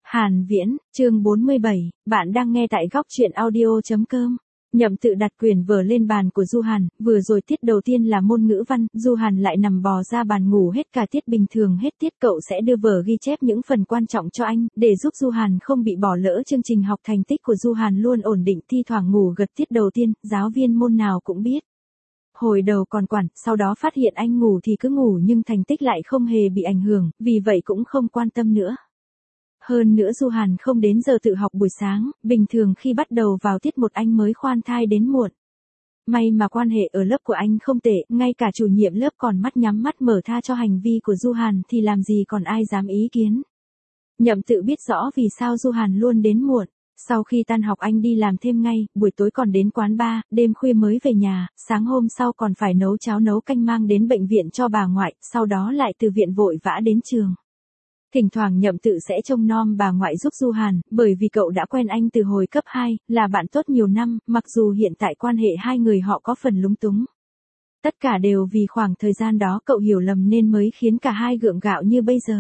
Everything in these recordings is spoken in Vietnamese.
Hàn Viễn, chương 47, bạn đang nghe tại góc truyện audio.com. Nhậm Tự đặt quyển vở lên bàn của Du Hàn, vừa rồi tiết đầu tiên là môn ngữ văn, Du Hàn lại nằm bò ra bàn ngủ hết cả tiết, bình thường hết tiết cậu sẽ đưa vở ghi chép những phần quan trọng cho anh, để giúp Du Hàn không bị bỏ lỡ chương trình học. Thành tích của Du Hàn luôn ổn định, thi thoảng ngủ gật tiết đầu tiên, giáo viên môn nào cũng biết. Hồi đầu còn quản, sau đó phát hiện anh ngủ thì cứ ngủ nhưng thành tích lại không hề bị ảnh hưởng, vì vậy cũng không quan tâm nữa. Hơn nữa Du Hàn không đến giờ tự học buổi sáng, bình thường khi bắt đầu vào tiết một anh mới khoan thai đến muộn. May mà quan hệ ở lớp của anh không tệ, ngay cả chủ nhiệm lớp còn mắt nhắm mắt mở tha cho hành vi của Du Hàn thì làm gì còn ai dám ý kiến. Nhậm Tự biết rõ vì sao Du Hàn luôn đến muộn. Sau khi tan học anh đi làm thêm ngay, buổi tối còn đến quán bar, đêm khuya mới về nhà, sáng hôm sau còn phải nấu cháo nấu canh mang đến bệnh viện cho bà ngoại, sau đó lại từ viện vội vã đến trường. Thỉnh thoảng Nhậm Tự sẽ trông nom bà ngoại giúp Du Hàn, bởi vì cậu đã quen anh từ hồi cấp 2, là bạn tốt nhiều năm, mặc dù hiện tại quan hệ hai người họ có phần lúng túng. Tất cả đều vì khoảng thời gian đó cậu hiểu lầm nên mới khiến cả hai gượng gạo như bây giờ.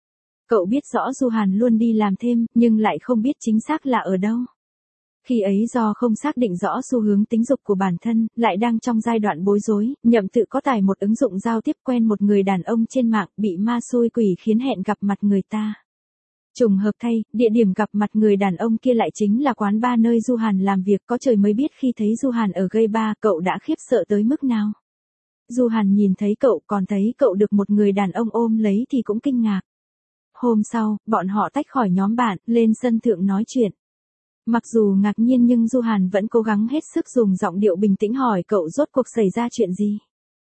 Cậu biết rõ Du Hàn luôn đi làm thêm, nhưng lại không biết chính xác là ở đâu. Khi ấy do không xác định rõ xu hướng tính dục của bản thân, lại đang trong giai đoạn bối rối, Nhậm Tự có tải một ứng dụng giao tiếp, quen một người đàn ông trên mạng, bị ma xui quỷ khiến hẹn gặp mặt người ta. Trùng hợp thay, địa điểm gặp mặt người đàn ông kia lại chính là quán bar nơi Du Hàn làm việc. Có trời mới biết khi thấy Du Hàn ở gây bar, cậu đã khiếp sợ tới mức nào. Du Hàn nhìn thấy cậu, còn thấy cậu được một người đàn ông ôm lấy thì cũng kinh ngạc. Hôm sau, bọn họ tách khỏi nhóm bạn, lên sân thượng nói chuyện. Mặc dù ngạc nhiên nhưng Du Hàn vẫn cố gắng hết sức dùng giọng điệu bình tĩnh hỏi cậu rốt cuộc xảy ra chuyện gì.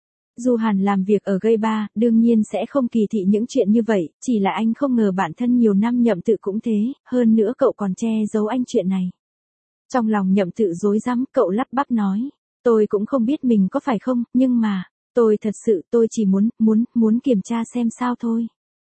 Du Hàn làm việc ở gây bar, đương nhiên sẽ không kỳ thị những chuyện như vậy, chỉ là anh không ngờ bản thân nhiều năm Nhậm Tự cũng thế, hơn nữa cậu còn che giấu anh chuyện này. Trong lòng Nhậm Tự rối rắm, cậu lắp bắp nói, tôi cũng không biết mình có phải không, nhưng mà, tôi thật sự tôi chỉ muốn kiểm tra xem sao thôi.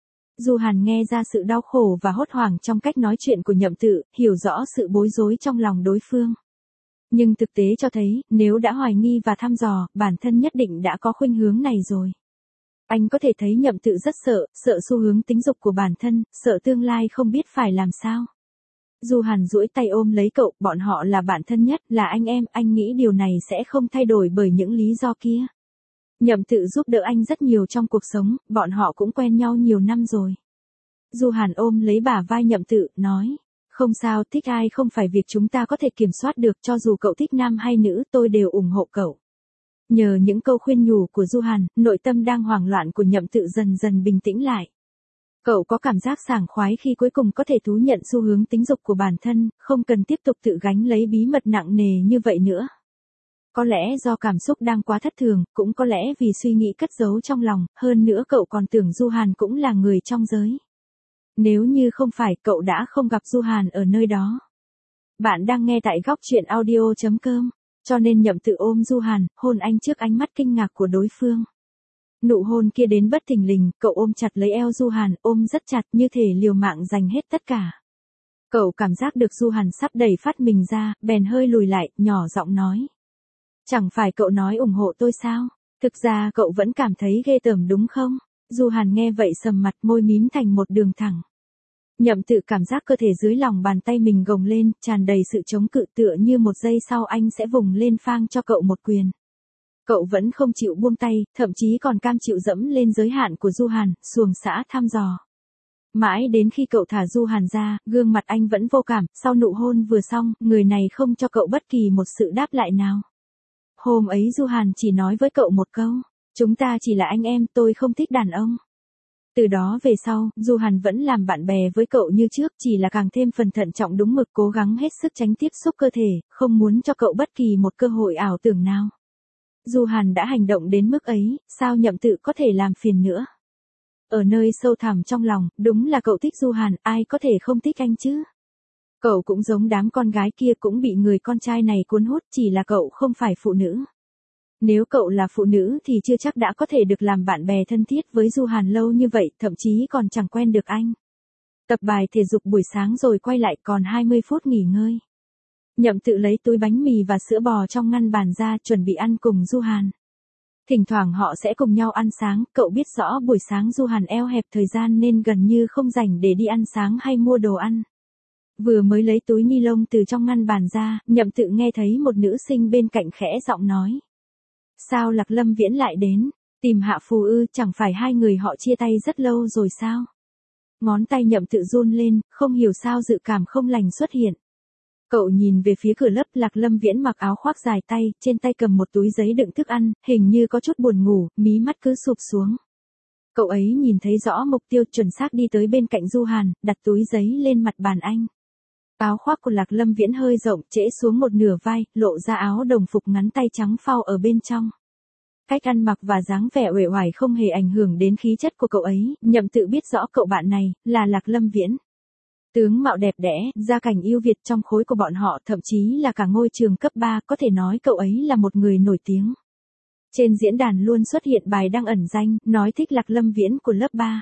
Du Hàn nghe ra sự đau khổ và hốt hoảng trong cách nói chuyện của Nhậm Tự, hiểu rõ sự bối rối trong lòng đối phương. Nhưng thực tế cho thấy, nếu đã hoài nghi và thăm dò, bản thân nhất định đã có khuynh hướng này rồi. Anh có thể thấy Nhậm Tự rất sợ xu hướng tính dục của bản thân, sợ tương lai không biết phải làm sao. Du Hàn duỗi tay ôm lấy cậu, bọn họ là bạn thân nhất, là anh em, anh nghĩ điều này sẽ không thay đổi bởi những lý do kia. Nhậm Tự giúp đỡ anh rất nhiều trong cuộc sống, bọn họ cũng quen nhau nhiều năm rồi. Du Hàn ôm lấy bả vai Nhậm Tự, nói, không sao, thích ai không phải việc chúng ta có thể kiểm soát được, cho dù cậu thích nam hay nữ, tôi đều ủng hộ cậu. Nhờ những câu khuyên nhủ của Du Hàn, nội tâm đang hoảng loạn của Nhậm Tự dần dần bình tĩnh lại. Cậu có cảm giác sảng khoái khi cuối cùng có thể thú nhận xu hướng tính dục của bản thân, không cần tiếp tục tự gánh lấy bí mật nặng nề như vậy nữa. Có lẽ do cảm xúc đang quá thất thường, cũng có lẽ vì suy nghĩ cất giấu trong lòng, hơn nữa cậu còn tưởng Du Hàn cũng là người trong giới. Nếu như không phải, cậu đã không gặp Du Hàn ở nơi đó. Bạn đang nghe tại góc truyện audio.com, cho nên Nhậm Tự ôm Du Hàn, hôn anh trước ánh mắt kinh ngạc của đối phương. Nụ hôn kia đến bất thình lình, cậu ôm chặt lấy eo Du Hàn, ôm rất chặt như thể liều mạng dành hết tất cả. Cậu cảm giác được Du Hàn sắp đẩy phát mình ra, bèn hơi lùi lại, nhỏ giọng nói. Chẳng phải cậu nói ủng hộ tôi sao? Thực ra cậu vẫn cảm thấy ghê tởm đúng không? Du Hàn nghe vậy sầm mặt, môi mím thành một đường thẳng. Nhậm Tự cảm giác cơ thể dưới lòng bàn tay mình gồng lên, tràn đầy sự chống cự, tựa như một giây sau anh sẽ vùng lên phang cho cậu một quyền. Cậu vẫn không chịu buông tay, thậm chí còn cam chịu dẫm lên giới hạn của Du Hàn, xuồng xã thăm dò. Mãi đến khi cậu thả Du Hàn ra, gương mặt anh vẫn vô cảm, sau nụ hôn vừa xong, người này không cho cậu bất kỳ một sự đáp lại nào. Hôm ấy Du Hàn chỉ nói với cậu một câu, chúng ta chỉ là anh em, tôi không thích đàn ông. Từ đó về sau, Du Hàn vẫn làm bạn bè với cậu như trước, chỉ là càng thêm phần thận trọng đúng mực, cố gắng hết sức tránh tiếp xúc cơ thể, không muốn cho cậu bất kỳ một cơ hội ảo tưởng nào. Du Hàn đã hành động đến mức ấy, sao Nhậm Tự có thể làm phiền nữa. Ở nơi sâu thẳm trong lòng, đúng là cậu thích Du Hàn, ai có thể không thích anh chứ. Cậu cũng giống đám con gái kia, cũng bị người con trai này cuốn hút, chỉ là cậu không phải phụ nữ. Nếu cậu là phụ nữ thì chưa chắc đã có thể được làm bạn bè thân thiết với Du Hàn lâu như vậy, thậm chí còn chẳng quen được anh. Tập bài thể dục buổi sáng rồi quay lại, còn 20 phút nghỉ ngơi. Nhậm Tự lấy túi bánh mì và sữa bò trong ngăn bàn ra, chuẩn bị ăn cùng Du Hàn. Thỉnh thoảng họ sẽ cùng nhau ăn sáng, cậu biết rõ buổi sáng Du Hàn eo hẹp thời gian nên gần như không rảnh để đi ăn sáng hay mua đồ ăn. Vừa mới lấy túi ni lông từ trong ngăn bàn ra, Nhậm Tự nghe thấy một nữ sinh bên cạnh khẽ giọng nói. Sao Lạc Lâm Viễn lại đến? Tìm Hạ Phù ư, chẳng phải hai người họ chia tay rất lâu rồi sao? Ngón tay Nhậm Tự run lên, không hiểu sao dự cảm không lành xuất hiện. Cậu nhìn về phía cửa lớp, Lạc Lâm Viễn mặc áo khoác dài tay, trên tay cầm một túi giấy đựng thức ăn, hình như có chút buồn ngủ, mí mắt cứ sụp xuống. Cậu ấy nhìn thấy rõ mục tiêu, chuẩn xác đi tới bên cạnh Du Hàn, đặt túi giấy lên mặt bàn anh. Áo khoác của Lạc Lâm Viễn hơi rộng, trễ xuống một nửa vai, lộ ra áo đồng phục ngắn tay trắng phao ở bên trong. Cách ăn mặc và dáng vẻ uể oải không hề ảnh hưởng đến khí chất của cậu ấy, Nhậm Tự biết rõ cậu bạn này là Lạc Lâm Viễn. Tướng mạo đẹp đẽ, gia cảnh ưu việt trong khối của bọn họ, thậm chí là cả ngôi trường cấp 3, có thể nói cậu ấy là một người nổi tiếng. Trên diễn đàn luôn xuất hiện bài đăng ẩn danh, nói thích Lạc Lâm Viễn của lớp 3.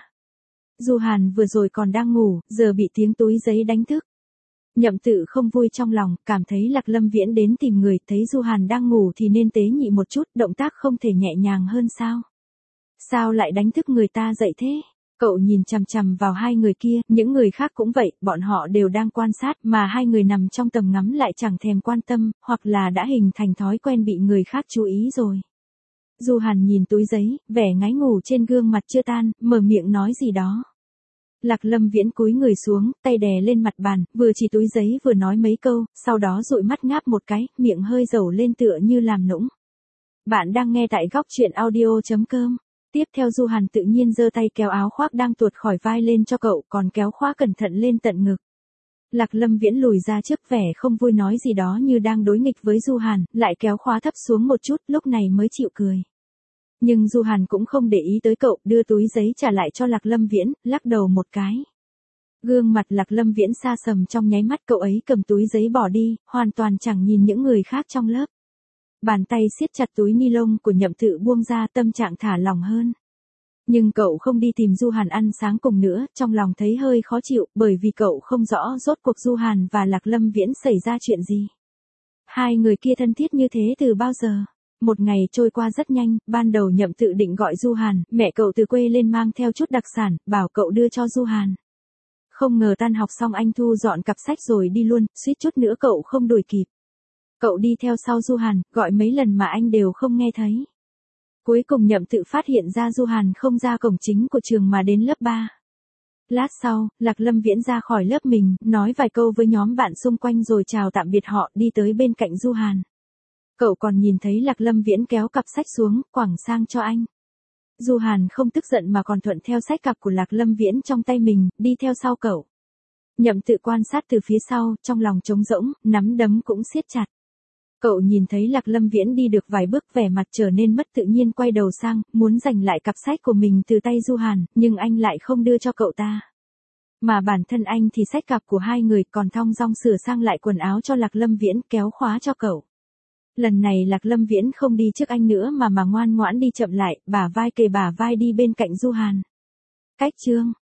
Du Hàn vừa rồi còn đang ngủ, giờ bị tiếng túi giấy đánh thức. Nhậm Tự không vui trong lòng, cảm thấy Lạc Lâm Viễn đến tìm người, thấy Du Hàn đang ngủ thì nên tế nhị một chút, động tác không thể nhẹ nhàng hơn sao? Sao lại đánh thức người ta dậy thế? Cậu nhìn chằm chằm vào hai người kia, những người khác cũng vậy, bọn họ đều đang quan sát, mà hai người nằm trong tầm ngắm lại chẳng thèm quan tâm, hoặc là đã hình thành thói quen bị người khác chú ý rồi. Du Hàn nhìn túi giấy, vẻ ngái ngủ trên gương mặt chưa tan, mở miệng nói gì đó. Lạc Lâm Viễn cúi người xuống, tay đè lên mặt bàn, vừa chỉ túi giấy vừa nói mấy câu, sau đó dụi mắt ngáp một cái, miệng hơi dầu lên tựa như làm nũng. Bạn đang nghe tại góc truyện audio.com. Tiếp theo Du Hàn tự nhiên giơ tay kéo áo khoác đang tuột khỏi vai lên cho cậu, còn kéo khóa cẩn thận lên tận ngực. Lạc Lâm Viễn lùi ra trước, vẻ không vui nói gì đó như đang đối nghịch với Du Hàn, lại kéo khóa thấp xuống một chút, lúc này mới chịu cười. Nhưng Du Hàn cũng không để ý tới cậu, đưa túi giấy trả lại cho Lạc Lâm Viễn, lắc đầu một cái. Gương mặt Lạc Lâm Viễn xa sầm trong nháy mắt, cậu ấy cầm túi giấy bỏ đi, hoàn toàn chẳng nhìn những người khác trong lớp. Bàn tay siết chặt túi ni lông của Nhậm Tự buông ra, tâm trạng thả lỏng hơn. Nhưng cậu không đi tìm Du Hàn ăn sáng cùng nữa, trong lòng thấy hơi khó chịu, bởi vì cậu không rõ rốt cuộc Du Hàn và Lạc Lâm Viễn xảy ra chuyện gì. Hai người kia thân thiết như thế từ bao giờ? Một ngày trôi qua rất nhanh, ban đầu Nhậm Tự định gọi Du Hàn, mẹ cậu từ quê lên mang theo chút đặc sản, bảo cậu đưa cho Du Hàn. Không ngờ tan học xong anh thu dọn cặp sách rồi đi luôn, suýt chút nữa cậu không đuổi kịp. Cậu đi theo sau Du Hàn, gọi mấy lần mà anh đều không nghe thấy. Cuối cùng Nhậm Tự phát hiện ra Du Hàn không ra cổng chính của trường mà đến lớp 3. Lát sau, Lạc Lâm Viễn ra khỏi lớp mình, nói vài câu với nhóm bạn xung quanh rồi chào tạm biệt họ, đi tới bên cạnh Du Hàn. Cậu còn nhìn thấy Lạc Lâm Viễn kéo cặp sách xuống, quẳng sang cho anh. Du Hàn không tức giận mà còn thuận theo sách cặp của Lạc Lâm Viễn trong tay mình, đi theo sau cậu. Nhậm Tự quan sát từ phía sau, trong lòng trống rỗng, nắm đấm cũng siết chặt. Cậu nhìn thấy Lạc Lâm Viễn đi được vài bước, vẻ mặt trở nên mất tự nhiên, quay đầu sang, muốn giành lại cặp sách của mình từ tay Du Hàn, nhưng anh lại không đưa cho cậu ta. Mà bản thân anh thì xách cặp của hai người, còn thong dong sửa sang lại quần áo cho Lạc Lâm Viễn, kéo khóa cho cậu. Lần này Lạc Lâm Viễn không đi trước anh nữa mà ngoan ngoãn đi chậm lại, bả vai kề bả vai đi bên cạnh Du Hàn. Cách chương